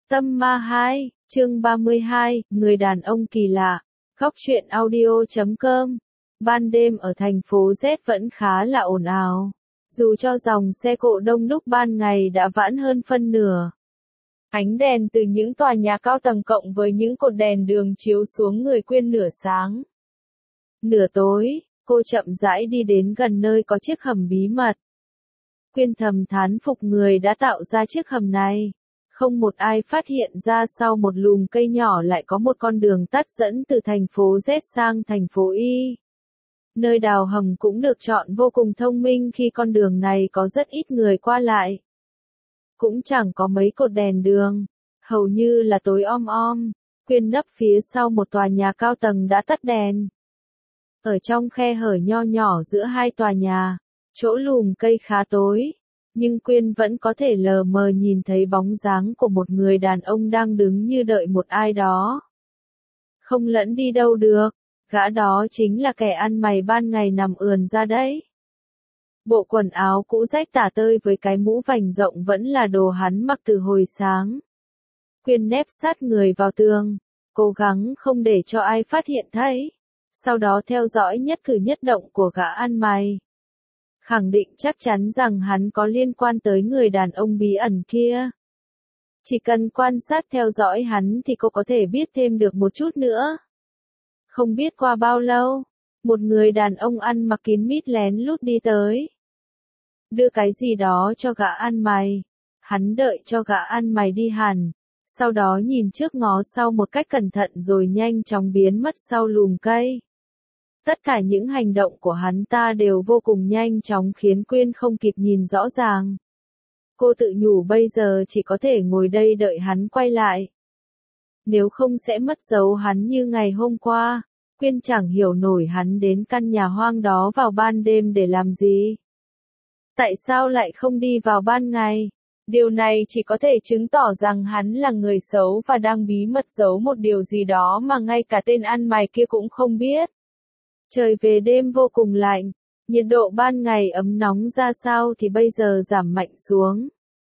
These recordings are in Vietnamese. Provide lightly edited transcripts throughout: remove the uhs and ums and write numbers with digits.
Tâm Ma 2, chương 32, người đàn ông kỳ lạ. Góc truyện audio.com. Ban đêm ở thành phố Z vẫn khá là ồn ào. Dù cho dòng xe cộ đông đúc ban ngày đã vãn hơn phân nửa. Ánh đèn từ những tòa nhà cao tầng cộng với những cột đèn đường chiếu xuống người Quyên nửa sáng. Nửa tối, cô chậm rãi đi đến gần nơi có chiếc hầm bí mật. Quyên thầm thán phục người đã tạo ra chiếc hầm này. Không một ai phát hiện ra sau một lùm cây nhỏ lại có một con đường tắt dẫn từ thành phố Z sang thành phố Y. Nơi đào hầm cũng được chọn vô cùng thông minh khi con đường này có rất ít người qua lại. Cũng chẳng có mấy cột đèn đường, hầu như là tối om om. Quyên nấp phía sau một tòa nhà cao tầng đã tắt đèn. Ở trong khe hở nho nhỏ giữa hai tòa nhà, chỗ lùm cây khá tối. Nhưng Quyên vẫn có thể lờ mờ nhìn thấy bóng dáng của một người đàn ông đang đứng như đợi một ai đó. Không lẫn đi đâu được, gã đó chính là kẻ ăn mày ban ngày nằm ườn ra đấy. Bộ quần áo cũ rách tả tơi với cái mũ vành rộng vẫn là đồ hắn mặc từ hồi sáng. Quyên nép sát người vào tường, cố gắng không để cho ai phát hiện thấy. Sau đó theo dõi nhất cử nhất động của gã ăn mày. Khẳng định chắc chắn rằng hắn có liên quan tới người đàn ông bí ẩn kia. Chỉ cần quan sát theo dõi hắn thì cô có thể biết thêm được một chút nữa. Không biết qua bao lâu, một người đàn ông ăn mặc kín mít lén lút đi tới. Đưa cái gì đó cho gã ăn mày. Hắn đợi cho gã ăn mày đi hẳn. Sau đó nhìn trước ngó sau một cách cẩn thận rồi nhanh chóng biến mất sau lùm cây. Tất cả những hành động của hắn ta đều vô cùng nhanh chóng khiến Quyên không kịp nhìn rõ ràng. Cô tự nhủ bây giờ chỉ có thể ngồi đây đợi hắn quay lại. Nếu không sẽ mất dấu hắn như ngày hôm qua. Quyên chẳng hiểu nổi hắn đến căn nhà hoang đó vào ban đêm để làm gì. Tại sao lại không đi vào ban ngày? Điều này chỉ có thể chứng tỏ rằng hắn là người xấu và đang bí mật giấu một điều gì đó mà ngay cả tên ăn mày kia cũng không biết. Trời về đêm vô cùng lạnh, nhiệt độ ban ngày ấm nóng ra sao thì bây giờ giảm mạnh xuống.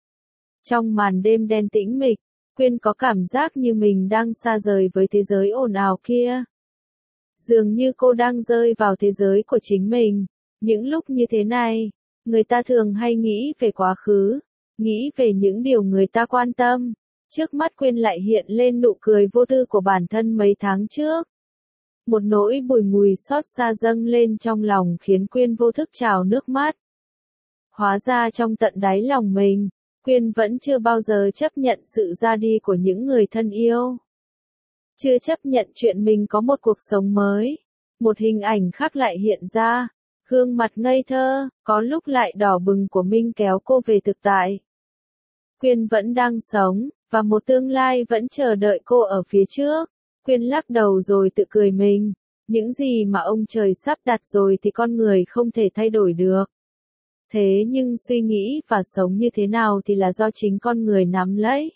Trong màn đêm đen tĩnh mịch, Quyên có cảm giác như mình đang xa rời với thế giới ồn ào kia. Dường như cô đang rơi vào thế giới của chính mình. Những lúc như thế này, người ta thường hay nghĩ về quá khứ, nghĩ về những điều người ta quan tâm. Trước mắt Quyên lại hiện lên nụ cười vô tư của bản thân mấy tháng trước. Một nỗi bùi ngùi xót xa dâng lên trong lòng khiến Quyên vô thức trào nước mắt. Hóa ra trong tận đáy lòng mình, Quyên vẫn chưa bao giờ chấp nhận sự ra đi của những người thân yêu. Chưa chấp nhận chuyện mình có một cuộc sống mới. Một hình ảnh khác lại hiện ra. Gương mặt ngây thơ, có lúc lại đỏ bừng của Minh kéo cô về thực tại. Quyên vẫn đang sống, và một tương lai vẫn chờ đợi cô ở phía trước. Quyên lắc đầu rồi tự cười mình. Những gì mà ông trời sắp đặt rồi thì con người không thể thay đổi được. Thế nhưng suy nghĩ và sống như thế nào thì là do chính con người nắm lấy.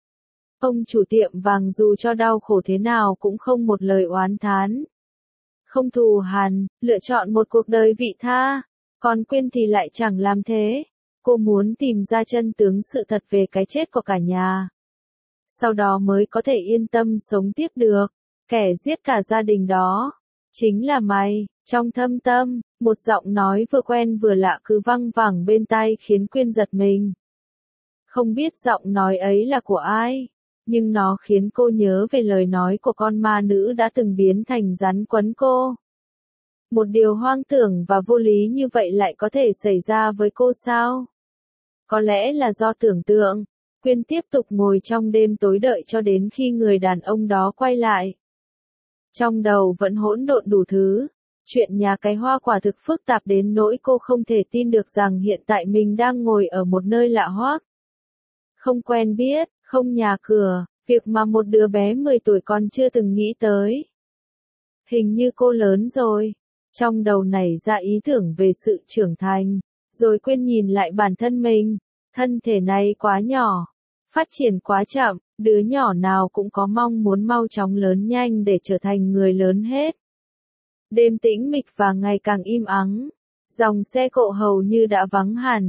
Ông chủ tiệm vàng dù cho đau khổ thế nào cũng không một lời oán thán. Không thù hằn, lựa chọn một cuộc đời vị tha. Còn Quyên thì lại chẳng làm thế. Cô muốn tìm ra chân tướng sự thật về cái chết của cả nhà. Sau đó mới có thể yên tâm sống tiếp được. Kẻ giết cả gia đình đó chính là mày. Trong thâm tâm, một giọng nói vừa quen vừa lạ cứ văng vẳng bên tai khiến Quyên giật mình. Không biết giọng nói ấy là của ai, nhưng nó khiến cô nhớ về lời nói của con ma nữ đã từng biến thành rắn quấn cô. Một điều hoang tưởng và vô lý như vậy lại có thể xảy ra với cô sao? Có lẽ là do tưởng tượng. Quyên tiếp tục ngồi trong đêm tối đợi cho đến khi người đàn ông đó quay lại. Trong đầu vẫn hỗn độn đủ thứ. Chuyện nhà cái hoa quả thực phức tạp đến nỗi cô không thể tin được rằng hiện tại mình đang ngồi ở một nơi lạ hoắc. Không quen biết, không nhà cửa, việc mà một đứa bé 10 tuổi còn chưa từng nghĩ tới. Hình như cô lớn rồi. Trong đầu nảy ra ý tưởng về sự trưởng thành. Rồi Quyên nhìn lại bản thân mình. Thân thể này quá nhỏ. Phát triển quá chậm. Đứa nhỏ nào cũng có mong muốn mau chóng lớn nhanh để trở thành người lớn hết. Đêm tĩnh mịch và ngày càng im ắng. Dòng xe cộ hầu như đã vắng hẳn.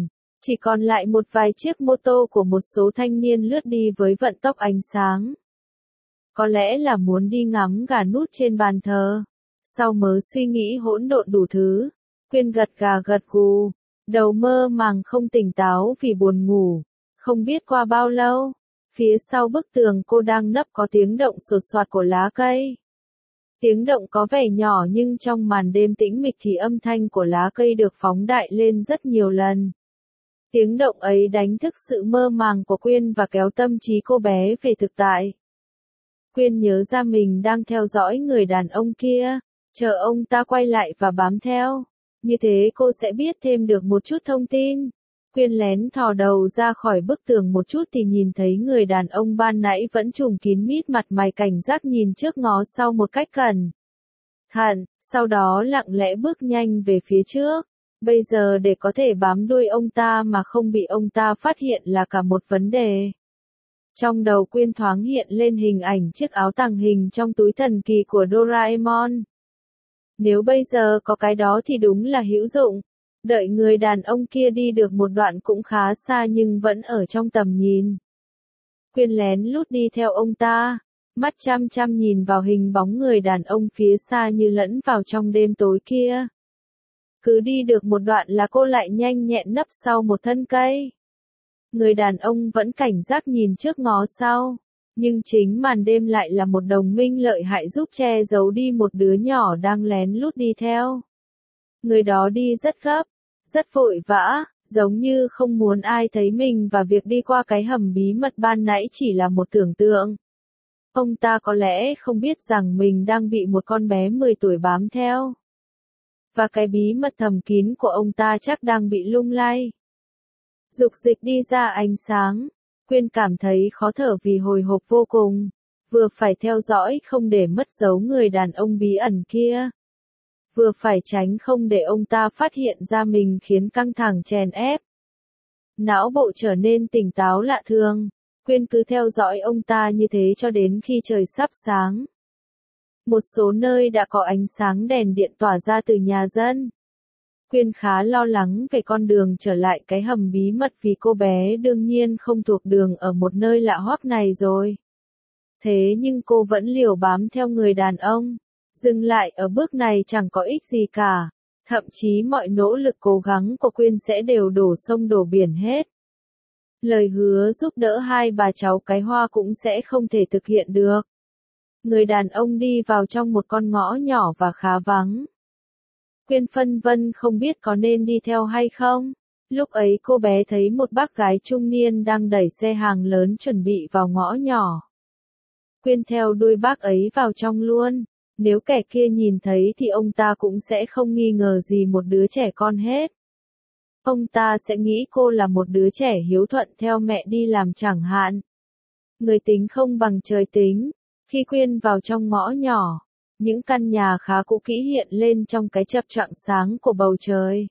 Chỉ còn lại một vài chiếc mô tô của một số thanh niên lướt đi với vận tốc ánh sáng. Có lẽ là muốn đi ngắm gà nút trên bàn thờ. Sau mớ suy nghĩ hỗn độn đủ thứ, Quyên gật gà gật gù, đầu mơ màng không tỉnh táo vì buồn ngủ. Không biết qua bao lâu, phía sau bức tường cô đang nấp có tiếng động sột soạt của lá cây. Tiếng động có vẻ nhỏ nhưng trong màn đêm tĩnh mịch thì âm thanh của lá cây được phóng đại lên rất nhiều lần. Tiếng động ấy đánh thức sự mơ màng của Quyên và kéo tâm trí cô bé về thực tại. Quyên nhớ ra mình đang theo dõi người đàn ông kia, chờ ông ta quay lại và bám theo. Như thế cô sẽ biết thêm được một chút thông tin. Quyên lén thò đầu ra khỏi bức tường một chút thì nhìn thấy người đàn ông ban nãy vẫn trùm kín mít mặt mày cảnh giác nhìn trước ngó sau một cách cẩn thận, sau đó lặng lẽ bước nhanh về phía trước. Bây giờ để có thể bám đuôi ông ta mà không bị ông ta phát hiện là cả một vấn đề. Trong đầu Quyên thoáng hiện lên hình ảnh chiếc áo tàng hình trong túi thần kỳ của Doraemon. Nếu bây giờ có cái đó thì đúng là hữu dụng. Đợi người đàn ông kia đi được một đoạn cũng khá xa nhưng vẫn ở trong tầm nhìn. Quyên lén lút đi theo ông ta, mắt chăm chăm nhìn vào hình bóng người đàn ông phía xa như lẫn vào trong đêm tối kia. Cứ đi được một đoạn là cô lại nhanh nhẹn nấp sau một thân cây. Người đàn ông vẫn cảnh giác nhìn trước ngó sau, nhưng chính màn đêm lại là một đồng minh lợi hại giúp che giấu đi một đứa nhỏ đang lén lút đi theo. Người đó đi rất gấp, rất vội vã, giống như không muốn ai thấy mình và việc đi qua cái hầm bí mật ban nãy chỉ là một tưởng tượng. Ông ta có lẽ không biết rằng mình đang bị một con bé 10 tuổi bám theo. Và cái bí mật thầm kín của ông ta chắc đang bị lung lay. Dục dịch đi ra ánh sáng, Quyên cảm thấy khó thở vì hồi hộp vô cùng, vừa phải theo dõi không để mất dấu người đàn ông bí ẩn kia, vừa phải tránh không để ông ta phát hiện ra mình khiến căng thẳng chèn ép. Não bộ trở nên tỉnh táo lạ thường, Quyên cứ theo dõi ông ta như thế cho đến khi trời sắp sáng. Một số nơi đã có ánh sáng đèn điện tỏa ra từ nhà dân. Quyên khá lo lắng về con đường trở lại cái hầm bí mật vì cô bé đương nhiên không thuộc đường ở một nơi lạ hoắc này rồi. Thế nhưng cô vẫn liều bám theo người đàn ông. Dừng lại ở bước này chẳng có ích gì cả. Thậm chí mọi nỗ lực cố gắng của Quyên sẽ đều đổ sông đổ biển hết. Lời hứa giúp đỡ hai bà cháu cái hoa cũng sẽ không thể thực hiện được. Người đàn ông đi vào trong một con ngõ nhỏ và khá vắng. Quyên phân vân không biết có nên đi theo hay không. Lúc ấy cô bé thấy một bác gái trung niên đang đẩy xe hàng lớn chuẩn bị vào ngõ nhỏ. Quyên theo đuôi bác ấy vào trong luôn. Nếu kẻ kia nhìn thấy thì ông ta cũng sẽ không nghi ngờ gì một đứa trẻ con hết. Ông ta sẽ nghĩ cô là một đứa trẻ hiếu thuận theo mẹ đi làm chẳng hạn. Người tính không bằng trời tính. Khi Quyên vào trong ngõ nhỏ, những căn nhà khá cũ kỹ hiện lên trong cái chập choạng sáng của bầu trời.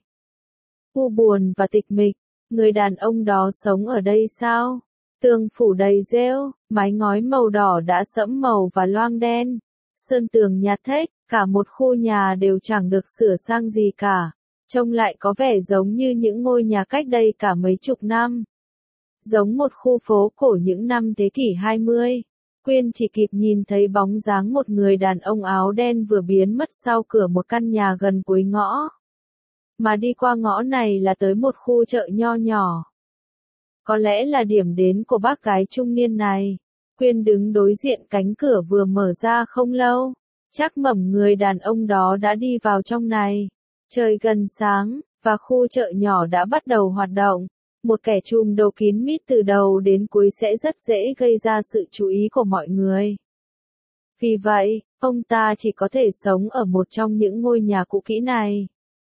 U buồn và tịch mịch, người đàn ông đó sống ở đây sao? Tường phủ đầy rêu, mái ngói màu đỏ đã sẫm màu và loang đen. Sơn tường nhạt thếch, cả một khu nhà đều chẳng được sửa sang gì cả. Trông lại có vẻ giống như những ngôi nhà cách đây cả mấy chục năm. Giống một khu phố cổ những năm thế kỷ 20. Quyên chỉ kịp nhìn thấy bóng dáng một người đàn ông áo đen vừa biến mất sau cửa một căn nhà gần cuối ngõ. Mà đi qua ngõ này là tới một khu chợ nho nhỏ. Có lẽ là điểm đến của bác gái trung niên này. Quyên đứng đối diện cánh cửa vừa mở ra không lâu. Chắc mẩm người đàn ông đó đã đi vào trong này. Trời gần sáng, và khu chợ nhỏ đã bắt đầu hoạt động. Một kẻ trùm đầu kín mít từ đầu đến cuối sẽ rất dễ gây ra sự chú ý của mọi người. Vì vậy, ông ta chỉ có thể sống ở một trong những ngôi nhà cũ kỹ này.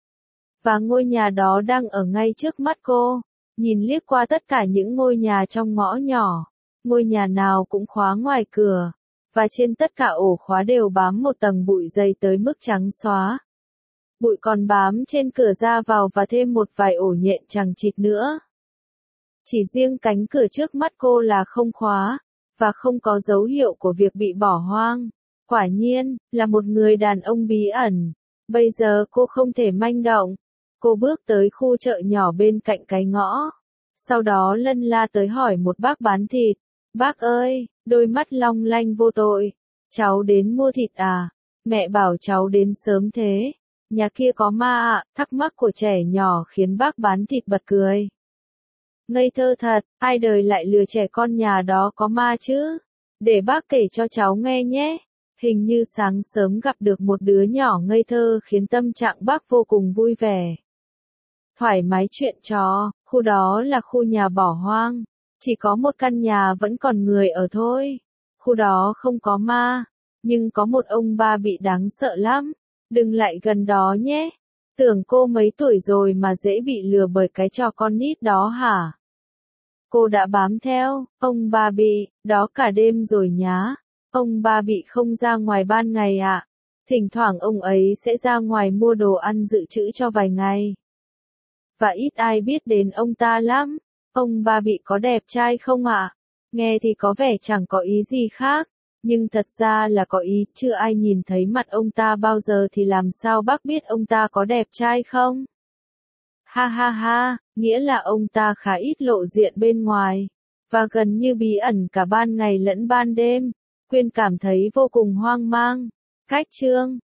Và ngôi nhà đó đang ở ngay trước mắt cô. Nhìn liếc qua tất cả những ngôi nhà trong ngõ nhỏ. Ngôi nhà nào cũng khóa ngoài cửa. Và trên tất cả ổ khóa đều bám một tầng bụi dày tới mức trắng xóa. Bụi còn bám trên cửa ra vào và thêm một vài ổ nhện chằng chịt nữa. Chỉ riêng cánh cửa trước mắt cô là không khóa, và không có dấu hiệu của việc bị bỏ hoang. Quả nhiên, là một người đàn ông bí ẩn. Bây giờ cô không thể manh động. Cô bước tới khu chợ nhỏ bên cạnh cái ngõ. Sau đó lân la tới hỏi một bác bán thịt. Bác ơi, đôi mắt long lanh vô tội. Cháu đến mua thịt à? Mẹ bảo cháu đến sớm thế. Nhà kia có ma ạ, thắc mắc của trẻ nhỏ khiến bác bán thịt bật cười. Ngây thơ thật, ai đời lại lừa trẻ con nhà đó có ma chứ? Để bác kể cho cháu nghe nhé. Hình như sáng sớm gặp được một đứa nhỏ ngây thơ khiến tâm trạng bác vô cùng vui vẻ. Thoải mái chuyện trò, khu đó là khu nhà bỏ hoang. Chỉ có một căn nhà vẫn còn người ở thôi. Khu đó không có ma, nhưng có một ông ba bị đáng sợ lắm. Đừng lại gần đó nhé. Tưởng cô mấy tuổi rồi mà dễ bị lừa bởi cái trò con nít đó hả? Cô đã bám theo, ông ba bị, đó cả đêm rồi nhá. Ông ba bị không ra ngoài ban ngày ạ. Thỉnh thoảng ông ấy sẽ ra ngoài mua đồ ăn dự trữ cho vài ngày. Và ít ai biết đến ông ta lắm. Ông ba bị có đẹp trai không ạ? Nghe thì có vẻ chẳng có ý gì khác. Nhưng thật ra là có ý, chưa ai nhìn thấy mặt ông ta bao giờ thì làm sao bác biết ông ta có đẹp trai không? Ha ha ha, nghĩa là ông ta khá ít lộ diện bên ngoài, và gần như bí ẩn cả ban ngày lẫn ban đêm. Quyên cảm thấy vô cùng hoang mang. Cách chương